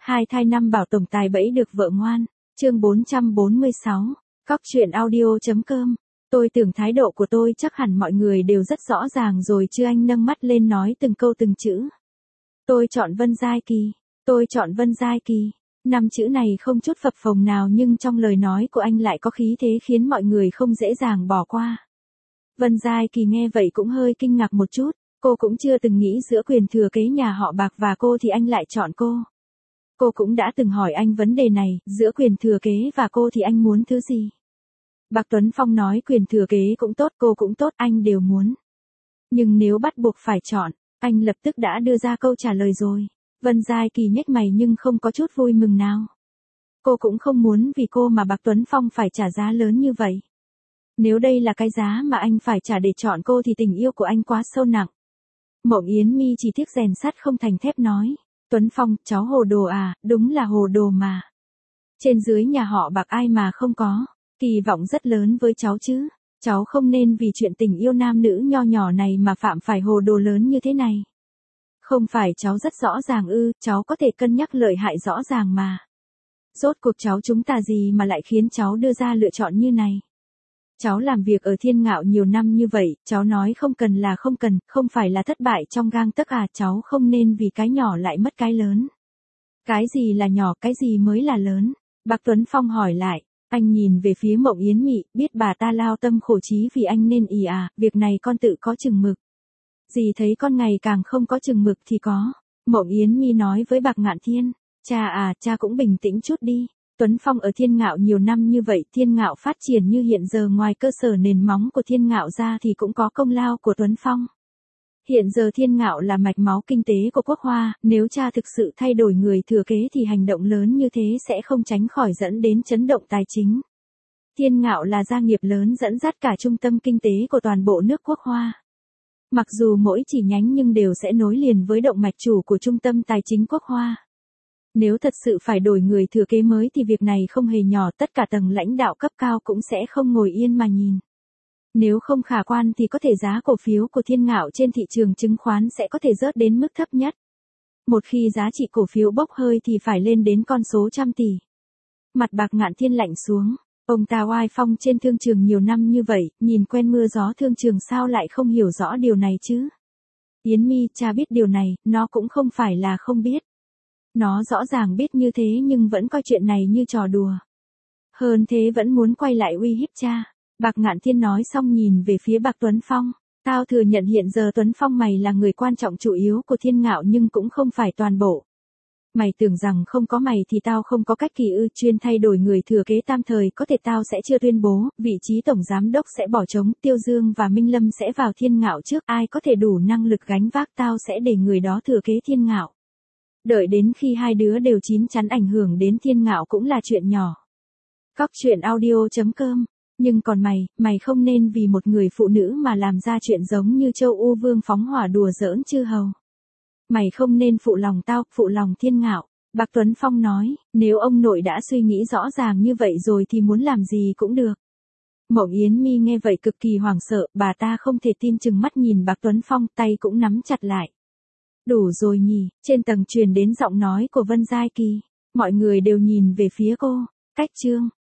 Hai thai năm bảo tổng tài bẫy được vợ ngoan. Chương 446. Cóc truyện audio.com. Tôi tưởng thái độ của tôi chắc hẳn mọi người đều rất rõ ràng rồi chứ, anh nâng mắt lên nói từng câu từng chữ. Tôi chọn Vân Giai Kỳ. Tôi chọn Vân Giai Kỳ. 5 chữ này không chút phập phồng nào nhưng trong lời nói của anh lại có khí thế khiến mọi người không dễ dàng bỏ qua. Vân Giai Kỳ nghe vậy cũng hơi kinh ngạc một chút, cô cũng chưa từng nghĩ giữa quyền thừa kế nhà họ Bạc và cô thì anh lại chọn cô. Cô cũng đã từng hỏi anh vấn đề này, giữa quyền thừa kế và cô thì anh muốn thứ gì? Bạc Tuấn Phong nói quyền thừa kế cũng tốt, cô cũng tốt, anh đều muốn. Nhưng nếu bắt buộc phải chọn, anh lập tức đã đưa ra câu trả lời rồi. Vân Giai Kỳ nhếch mày nhưng không có chút vui mừng nào. Cô cũng không muốn vì cô mà Bạc Tuấn Phong phải trả giá lớn như vậy. Nếu đây là cái giá mà anh phải trả để chọn cô thì tình yêu của anh quá sâu nặng. Mộng Yến Mi chỉ tiếc rèn sắt không thành thép nói. Tuấn Phong, cháu hồ đồ à, đúng là hồ đồ mà. Trên dưới nhà họ Bạc ai mà không có, kỳ vọng rất lớn với cháu chứ. Cháu không nên vì chuyện tình yêu nam nữ nho nhỏ này mà phạm phải hồ đồ lớn như thế này. Không phải cháu rất rõ ràng ư, cháu có thể cân nhắc lợi hại rõ ràng mà. Rốt cuộc cháu chúng ta gì mà lại khiến cháu đưa ra lựa chọn như này. Cháu làm việc ở Thiên Ngạo nhiều năm như vậy, cháu nói không cần là không cần, không phải là thất bại trong gang tấc à, cháu không nên vì cái nhỏ lại mất cái lớn. Cái gì là nhỏ, cái gì mới là lớn? Bạc Tuấn Phong hỏi lại, anh nhìn về phía Mộng Yến Mị, biết bà ta lao tâm khổ trí vì anh nên ì à, việc này con tự có chừng mực. Dì thấy con ngày càng không có chừng mực thì có. Mộng Yến Mi nói với Bạc Ngạn Thiên, cha cũng bình tĩnh chút đi. Tuấn Phong ở Thiên Ngạo nhiều năm như vậy, Thiên Ngạo phát triển như hiện giờ ngoài cơ sở nền móng của Thiên Ngạo ra thì cũng có công lao của Tuấn Phong. Hiện giờ Thiên Ngạo là mạch máu kinh tế của Quốc Hoa, nếu cha thực sự thay đổi người thừa kế thì hành động lớn như thế sẽ không tránh khỏi dẫn đến chấn động tài chính. Thiên Ngạo là gia nghiệp lớn dẫn dắt cả trung tâm kinh tế của toàn bộ nước Quốc Hoa. Mặc dù mỗi chỉ nhánh nhưng đều sẽ nối liền với động mạch chủ của trung tâm tài chính Quốc Hoa. Nếu thật sự phải đổi người thừa kế mới thì việc này không hề nhỏ, tất cả tầng lãnh đạo cấp cao cũng sẽ không ngồi yên mà nhìn. Nếu không khả quan thì có thể giá cổ phiếu của Thiên Ngạo trên thị trường chứng khoán sẽ có thể rớt đến mức thấp nhất. Một khi giá trị cổ phiếu bốc hơi thì phải lên đến con số trăm tỷ. Mặt Bạc Ngạn Thiên lạnh xuống. Ông ta oai phong trên thương trường nhiều năm như vậy, nhìn quen mưa gió thương trường sao lại không hiểu rõ điều này chứ? Yến Mi, cha biết điều này, nó cũng không phải là không biết. Nó rõ ràng biết như thế nhưng vẫn coi chuyện này như trò đùa. Hơn thế vẫn muốn quay lại uy hiếp cha. Bạc Ngạn Thiên nói xong nhìn về phía Bạc Tuấn Phong. Tao thừa nhận hiện giờ Tuấn Phong mày là người quan trọng chủ yếu của Thiên Ngạo nhưng cũng không phải toàn bộ. Mày tưởng rằng không có mày thì tao không có cách kỳ ư, chuyên thay đổi người thừa kế tam thời có thể tao sẽ chưa tuyên bố, vị trí tổng giám đốc sẽ bỏ trống, Tiêu Dương và Minh Lâm sẽ vào Thiên Ngạo trước, ai có thể đủ năng lực gánh vác tao sẽ để người đó thừa kế Thiên Ngạo. Đợi đến khi hai đứa đều chín chắn ảnh hưởng đến Thiên Ngạo cũng là chuyện nhỏ. Cóc truyện audio.com. Nhưng còn mày không nên vì một người phụ nữ mà làm ra chuyện giống như Châu U Vương phóng hỏa đùa giỡn chư hầu. Mày không nên phụ lòng tao, phụ lòng Thiên Ngạo. Bạc Tuấn Phong nói, nếu ông nội đã suy nghĩ rõ ràng như vậy rồi thì muốn làm gì cũng được. Mộng Yến Mi nghe vậy cực kỳ hoảng sợ, bà ta không thể tin chừng mắt nhìn Bạc Tuấn Phong, tay cũng nắm chặt lại. Đủ rồi nhỉ, trên tầng truyền đến giọng nói của Vân Giai Kỳ. Mọi người đều nhìn về phía cô. Cách chương.